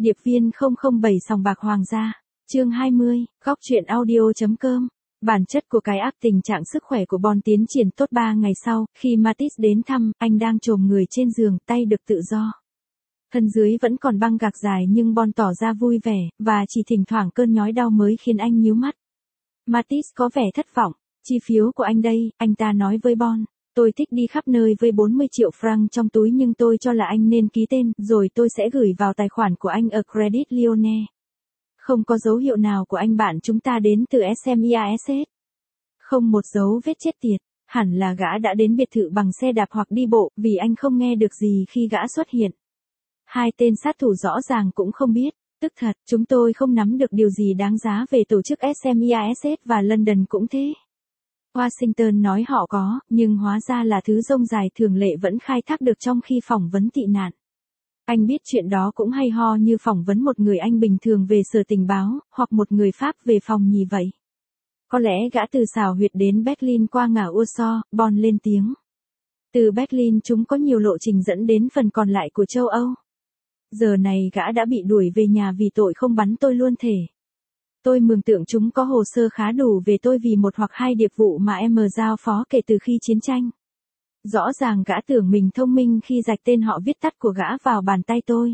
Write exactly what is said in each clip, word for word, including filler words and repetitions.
Điệp viên không không bảy sòng bạc hoàng gia. Chương hai mươi, góc truyện audio.com. Bản chất của cái áp tình trạng sức khỏe của Bon tiến triển tốt ba ngày sau, khi Mattis đến thăm, anh đang chồm người trên giường, tay được tự do. Thân dưới vẫn còn băng gạc dài nhưng Bon tỏ ra vui vẻ, và chỉ thỉnh thoảng cơn nhói đau mới khiến anh nhíu mắt. Mattis có vẻ thất vọng. Chi phiếu của anh đây, anh ta nói với Bon. Tôi thích đi khắp nơi với bốn mươi triệu franc trong túi nhưng tôi cho là anh nên ký tên, rồi tôi sẽ gửi vào tài khoản của anh ở Credit Lyonnais. Không có dấu hiệu nào của anh bạn chúng ta đến từ Smiss. Không một dấu vết chết tiệt, hẳn là gã đã đến biệt thự bằng xe đạp hoặc đi bộ, vì anh không nghe được gì khi gã xuất hiện. Hai tên sát thủ rõ ràng cũng không biết, tức thật, chúng tôi không nắm được điều gì đáng giá về tổ chức Smiss và London cũng thế. Washington nói họ có, nhưng hóa ra là thứ rông dài thường lệ vẫn khai thác được trong khi phỏng vấn tị nạn. Anh biết chuyện đó cũng hay ho như phỏng vấn một người Anh bình thường về sở tình báo, hoặc một người Pháp về phòng nhì vậy. Có lẽ gã từ xảo huyệt đến Berlin qua ngả Warsaw, Bon lên tiếng. Từ Berlin chúng có nhiều lộ trình dẫn đến phần còn lại của châu Âu. Giờ này gã đã bị đuổi về nhà vì tội không bắn tôi luôn thể. Tôi mường tượng chúng có hồ sơ khá đủ về tôi vì một hoặc hai điệp vụ mà em giao phó kể từ khi chiến tranh. Rõ ràng gã tưởng mình thông minh khi rạch tên họ viết tắt của gã vào bàn tay tôi.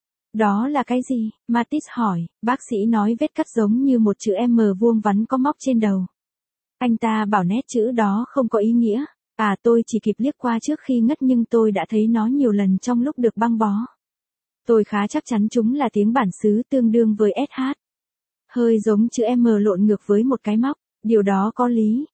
Đó là cái gì? Mattis hỏi, bác sĩ nói vết cắt giống như một chữ M vuông vắn có móc trên đầu. Anh ta bảo nét chữ đó không có ý nghĩa. À tôi chỉ kịp liếc qua trước khi ngất nhưng tôi đã thấy nó nhiều lần trong lúc được băng bó. Tôi khá chắc chắn chúng là tiếng bản xứ tương đương với ét hát. Hơi giống chữ M lộn ngược với một cái móc. Điều đó có lý,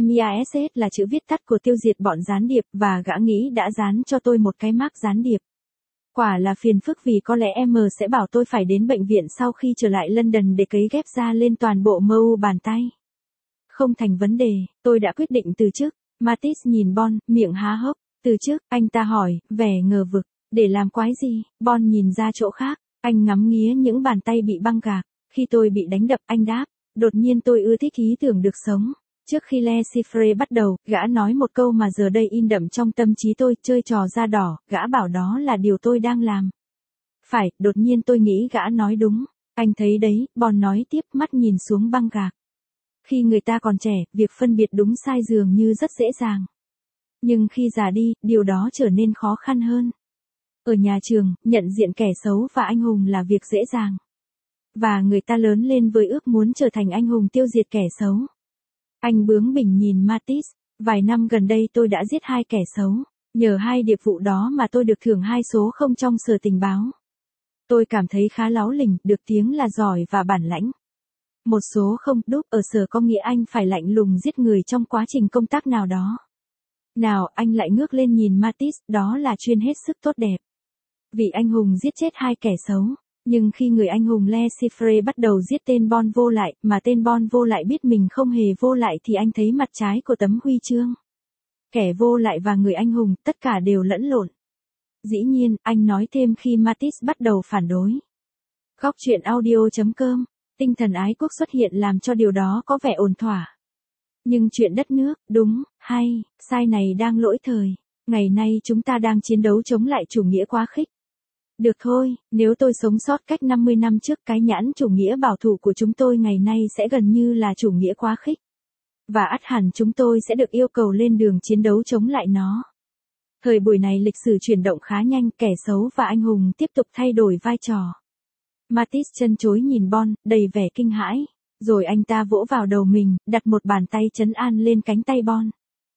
Smiss là chữ viết tắt của tiêu diệt bọn gián điệp và gã nghĩ đã dán cho tôi một cái mác gián điệp. Quả là phiền phức vì có lẽ M sẽ bảo tôi phải đến bệnh viện sau khi trở lại London để cấy ghép da lên toàn bộ mơ u bàn tay. Không thành vấn đề, tôi đã quyết định từ chức. Mattis nhìn Bon, miệng há hốc. Từ chức, anh ta hỏi, vẻ ngờ vực. Để làm quái gì? Bon nhìn ra chỗ khác, anh ngắm nghía những bàn tay bị băng gạc. Khi tôi bị đánh đập, anh đáp. Đột nhiên tôi ưa thích ý tưởng được sống. Trước khi Le Chiffre bắt đầu, gã nói một câu mà giờ đây in đậm trong tâm trí tôi, chơi trò da đỏ, gã bảo đó là điều tôi đang làm. Phải, đột nhiên tôi nghĩ gã nói đúng. Anh thấy đấy, Bon nói tiếp, mắt nhìn xuống băng gạc. Khi người ta còn trẻ, việc phân biệt đúng sai dường như rất dễ dàng. Nhưng khi già đi, điều đó trở nên khó khăn hơn. Ở nhà trường, nhận diện kẻ xấu và anh hùng là việc dễ dàng. Và người ta lớn lên với ước muốn trở thành anh hùng tiêu diệt kẻ xấu. Anh bướng bỉnh nhìn Mattis, vài năm gần đây tôi đã giết hai kẻ xấu, nhờ hai điệp vụ đó mà tôi được thưởng hai số không trong sở tình báo. Tôi cảm thấy khá láu lỉnh, được tiếng là giỏi và bản lãnh. Một số không đúc ở sở có nghĩa anh phải lạnh lùng giết người trong quá trình công tác nào đó. Nào, anh lại ngước lên nhìn Mattis, đó là chuyên hết sức tốt đẹp. Vị anh hùng giết chết hai kẻ xấu. Nhưng khi người anh hùng Le Chiffre bắt đầu giết tên Bon vô lại, mà tên Bon vô lại biết mình không hề vô lại thì anh thấy mặt trái của tấm huy chương. Kẻ vô lại và người anh hùng, tất cả đều lẫn lộn. Dĩ nhiên, anh nói thêm khi Mattis bắt đầu phản đối. Góc truyện audio.com, tinh thần ái quốc xuất hiện làm cho điều đó có vẻ ổn thỏa. Nhưng chuyện đất nước, đúng, hay, sai này đang lỗi thời. Ngày nay chúng ta đang chiến đấu chống lại chủ nghĩa quá khích. Được thôi, nếu tôi sống sót cách năm mươi năm trước cái nhãn chủ nghĩa bảo thủ của chúng tôi ngày nay sẽ gần như là chủ nghĩa quá khích. Và ắt hẳn chúng tôi sẽ được yêu cầu lên đường chiến đấu chống lại nó. Thời buổi này lịch sử chuyển động khá nhanh, kẻ xấu và anh hùng tiếp tục thay đổi vai trò. Mattis chân chối nhìn Bon, đầy vẻ kinh hãi. Rồi anh ta vỗ vào đầu mình, đặt một bàn tay trấn an lên cánh tay Bon.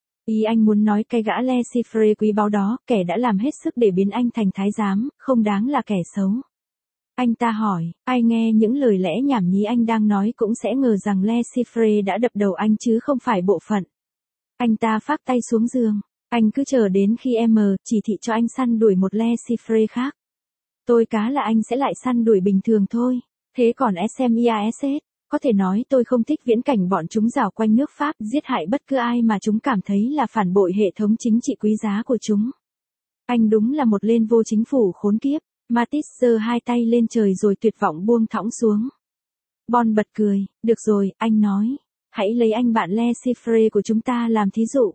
Ý anh muốn nói cái gã Le Chiffre quý báu đó, kẻ đã làm hết sức để biến anh thành thái giám, không đáng là kẻ xấu. Anh ta hỏi, ai nghe những lời lẽ nhảm nhí anh đang nói cũng sẽ ngờ rằng Le Chiffre đã đập đầu anh chứ không phải bộ phận. Anh ta phác tay xuống giường, anh cứ chờ đến khi em chỉ thị cho anh săn đuổi một Le Chiffre khác. Tôi cá là anh sẽ lại săn đuổi bình thường thôi, thế còn Smiss? Có thể nói tôi không thích viễn cảnh bọn chúng rảo quanh nước Pháp, giết hại bất cứ ai mà chúng cảm thấy là phản bội hệ thống chính trị quý giá của chúng. Anh đúng là một lên vô chính phủ khốn kiếp. Mattis giơ hai tay lên trời rồi tuyệt vọng buông thõng xuống. Bon bật cười, được rồi, anh nói. Hãy lấy anh bạn Le Chiffre của chúng ta làm thí dụ.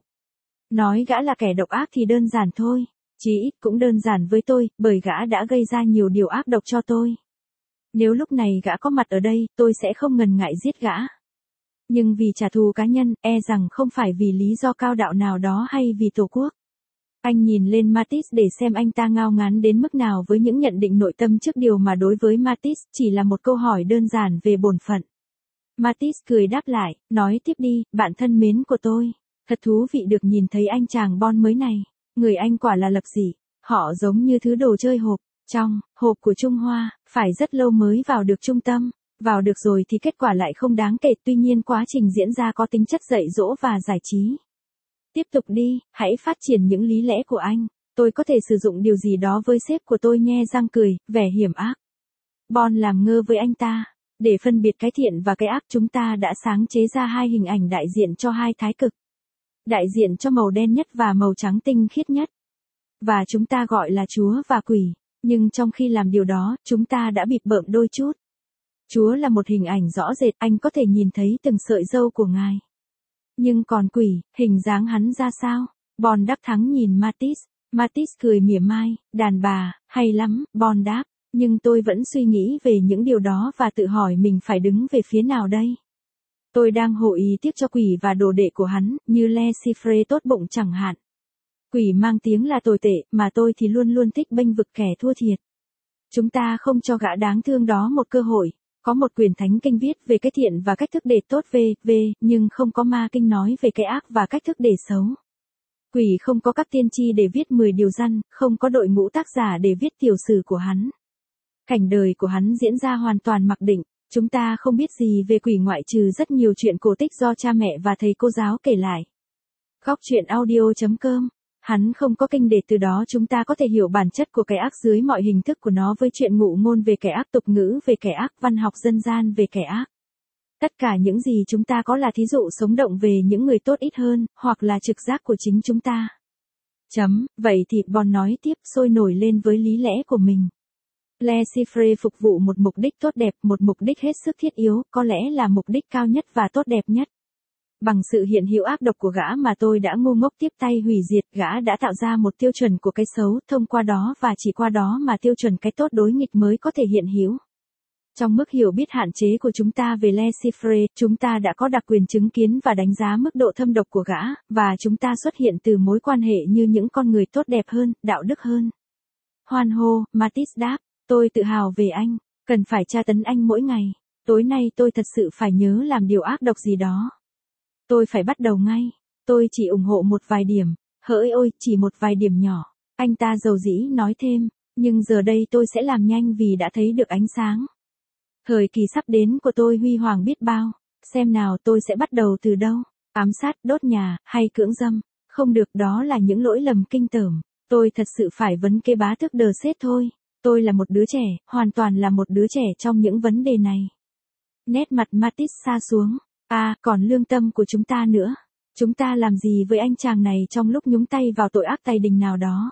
Nói gã là kẻ độc ác thì đơn giản thôi. Chí ít cũng đơn giản với tôi, bởi gã đã gây ra nhiều điều ác độc cho tôi. Nếu lúc này gã có mặt ở đây, tôi sẽ không ngần ngại giết gã. Nhưng vì trả thù cá nhân, e rằng không phải vì lý do cao đạo nào đó hay vì tổ quốc. Anh nhìn lên Matisse để xem anh ta ngao ngán đến mức nào với những nhận định nội tâm trước điều mà đối với Matisse chỉ là một câu hỏi đơn giản về bổn phận. Matisse cười đáp lại, nói tiếp đi, bạn thân mến của tôi. Thật thú vị được nhìn thấy anh chàng Bon mới này. Người anh quả là lập dị. Họ giống như thứ đồ chơi hộp. Trong hộp của Trung Hoa, phải rất lâu mới vào được trung tâm. Vào được rồi thì kết quả lại không đáng kể, tuy nhiên quá trình diễn ra có tính chất dạy dỗ và giải trí. Tiếp tục đi, hãy phát triển những lý lẽ của anh. Tôi có thể sử dụng điều gì đó với sếp của tôi, nhe răng cười, vẻ hiểm ác. Bon làm ngơ với anh ta. Để phân biệt cái thiện và cái ác, chúng ta đã sáng chế ra hai hình ảnh đại diện cho hai thái cực. Đại diện cho màu đen nhất và màu trắng tinh khiết nhất. Và chúng ta gọi là Chúa và quỷ. Nhưng trong khi làm điều đó, chúng ta đã bịp bợm đôi chút. Chúa là một hình ảnh rõ rệt, anh có thể nhìn thấy từng sợi râu của ngài. Nhưng còn quỷ, hình dáng hắn ra sao? Bon đắc thắng nhìn Matisse. Matisse cười mỉa mai, đàn bà, hay lắm, Bon đáp. Nhưng tôi vẫn suy nghĩ về những điều đó và tự hỏi mình phải đứng về phía nào đây. Tôi đang hộ ý tiếc cho quỷ và đồ đệ của hắn, như Le Chiffre tốt bụng chẳng hạn. Quỷ mang tiếng là tồi tệ, mà tôi thì luôn luôn thích bênh vực kẻ thua thiệt. Chúng ta không cho gã đáng thương đó một cơ hội. Có một quyển thánh kinh viết về cái thiện và cách thức để tốt về, về, nhưng không có ma kinh nói về cái ác và cách thức để xấu. Quỷ không có các tiên tri để viết mười điều răn, không có đội ngũ tác giả để viết tiểu sử của hắn. Cảnh đời của hắn diễn ra hoàn toàn mặc định, chúng ta không biết gì về quỷ ngoại trừ rất nhiều chuyện cổ tích do cha mẹ và thầy cô giáo kể lại. Góc truyện audio chấm com. Hắn không có kinh để từ đó chúng ta có thể hiểu bản chất của cái ác dưới mọi hình thức của nó, với chuyện ngụ ngôn về kẻ ác, tục ngữ về kẻ ác, văn học dân gian về kẻ ác. Tất cả những gì chúng ta có là thí dụ sống động về những người tốt ít hơn, hoặc là trực giác của chính chúng ta. Chấm, vậy thì Bon nói tiếp, sôi nổi lên với lý lẽ của mình. Le Chiffre phục vụ một mục đích tốt đẹp, một mục đích hết sức thiết yếu, có lẽ là mục đích cao nhất và tốt đẹp nhất. Bằng sự hiện hữu ác độc của gã mà tôi đã ngu ngốc tiếp tay hủy diệt, gã đã tạo ra một tiêu chuẩn của cái xấu, thông qua đó và chỉ qua đó mà tiêu chuẩn cái tốt đối nghịch mới có thể hiện hữu. Trong mức hiểu biết hạn chế của chúng ta về Le Chiffre, chúng ta đã có đặc quyền chứng kiến và đánh giá mức độ thâm độc của gã, và chúng ta xuất hiện từ mối quan hệ như những con người tốt đẹp hơn, đạo đức hơn. Hoan hô, Matisse đáp, tôi tự hào về anh, cần phải tra tấn anh mỗi ngày. Tối nay tôi thật sự phải nhớ làm điều ác độc gì đó. Tôi phải bắt đầu ngay. Tôi chỉ ủng hộ một vài điểm. Hỡi ôi, chỉ một vài điểm nhỏ. Anh ta dầu dĩ nói thêm. Nhưng giờ đây tôi sẽ làm nhanh vì đã thấy được ánh sáng. Thời kỳ sắp đến của tôi huy hoàng biết bao. Xem nào tôi sẽ bắt đầu từ đâu. Ám sát, đốt nhà, hay cưỡng dâm. Không được, đó là những lỗi lầm kinh tởm. Tôi thật sự phải vấn kế bá tước đờ sết thôi. Tôi là một đứa trẻ, hoàn toàn là một đứa trẻ trong những vấn đề này. Nét mặt Matisse xa xuống. À, còn lương tâm của chúng ta nữa. Chúng ta làm gì với anh chàng này trong lúc nhúng tay vào tội ác tày đình nào đó?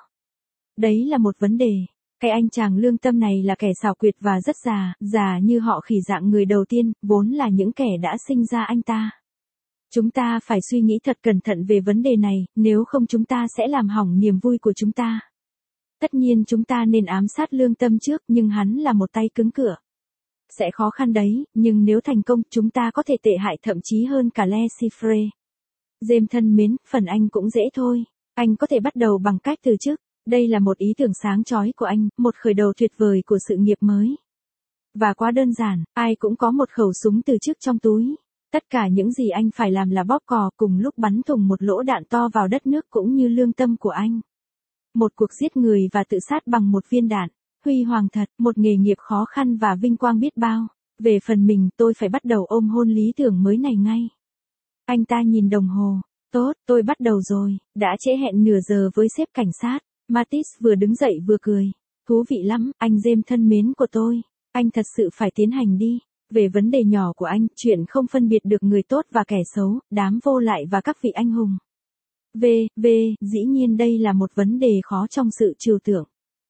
Đấy là một vấn đề. Cái anh chàng lương tâm này là kẻ xảo quyệt và rất già, già như họ khỉ dạng người đầu tiên, vốn là những kẻ đã sinh ra anh ta. Chúng ta phải suy nghĩ thật cẩn thận về vấn đề này, nếu không chúng ta sẽ làm hỏng niềm vui của chúng ta. Tất nhiên chúng ta nên ám sát lương tâm trước, nhưng hắn là một tay cứng cửa. Sẽ khó khăn đấy, nhưng nếu thành công, chúng ta có thể tệ hại thậm chí hơn cả Le Chiffre. James thân mến, phần anh cũng dễ thôi. Anh có thể bắt đầu bằng cách từ chức. Đây là một ý tưởng sáng chói của anh, một khởi đầu tuyệt vời của sự nghiệp mới. Và quá đơn giản, ai cũng có một khẩu súng từ chức trong túi. Tất cả những gì anh phải làm là bóp cò, cùng lúc bắn thủng một lỗ đạn to vào đất nước cũng như lương tâm của anh. Một cuộc giết người và tự sát bằng một viên đạn. Huy hoàng thật, một nghề nghiệp khó khăn và vinh quang biết bao. Về phần mình, tôi phải bắt đầu ôm hôn lý tưởng mới này ngay. Anh ta nhìn đồng hồ. Tốt, tôi bắt đầu rồi. Đã trễ hẹn nửa giờ với sếp cảnh sát. Matisse vừa đứng dậy vừa cười. Thú vị lắm, anh James thân mến của tôi. Anh thật sự phải tiến hành đi. Về vấn đề nhỏ của anh, chuyện không phân biệt được người tốt và kẻ xấu, đám vô lại và các vị anh hùng. V, V, dĩ nhiên đây là một vấn đề khó trong sự trừu tượng.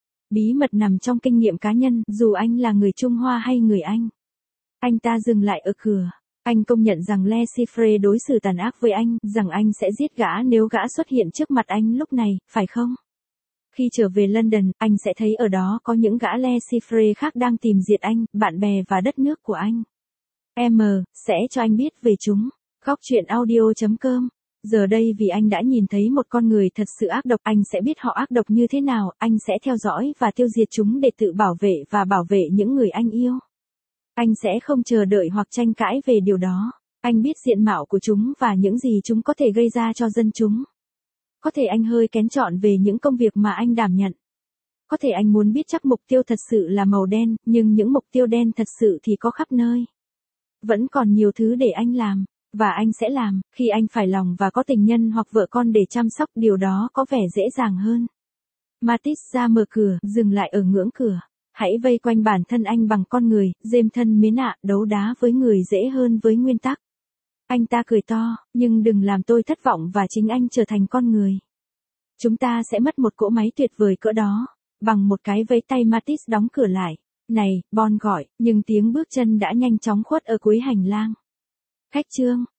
Bí mật nằm trong kinh nghiệm cá nhân, dù anh là người Trung Hoa hay người Anh. Anh ta dừng lại ở cửa. Anh công nhận rằng Le Chiffre đối xử tàn ác với anh, rằng anh sẽ giết gã nếu gã xuất hiện trước mặt anh lúc này, phải không? Khi trở về London, anh sẽ thấy ở đó có những gã Le Chiffre khác đang tìm diệt anh, bạn bè và đất nước của anh. Em sẽ cho anh biết về chúng. Góc truyện audio chấm com. Giờ đây vì anh đã nhìn thấy một con người thật sự ác độc, anh sẽ biết họ ác độc như thế nào, anh sẽ theo dõi và tiêu diệt chúng để tự bảo vệ và bảo vệ những người anh yêu. Anh sẽ không chờ đợi hoặc tranh cãi về điều đó. Anh biết diện mạo của chúng và những gì chúng có thể gây ra cho dân chúng. Có thể anh hơi kén chọn về những công việc mà anh đảm nhận. Có thể anh muốn biết chắc mục tiêu thật sự là màu đen, nhưng những mục tiêu đen thật sự thì có khắp nơi. Vẫn còn nhiều thứ để anh làm. Và anh sẽ làm, khi anh phải lòng và có tình nhân hoặc vợ con để chăm sóc, điều đó có vẻ dễ dàng hơn. Matisse ra mở cửa, dừng lại ở ngưỡng cửa. Hãy vây quanh bản thân anh bằng con người, James thân mến ạ, đấu đá với người dễ hơn với nguyên tắc. Anh ta cười to, nhưng đừng làm tôi thất vọng và chính anh trở thành con người. Chúng ta sẽ mất một cỗ máy tuyệt vời cỡ đó. Bằng một cái vẫy tay Matisse đóng cửa lại. Này, Bon gọi, nhưng tiếng bước chân đã nhanh chóng khuất ở cuối hành lang. Khách trương.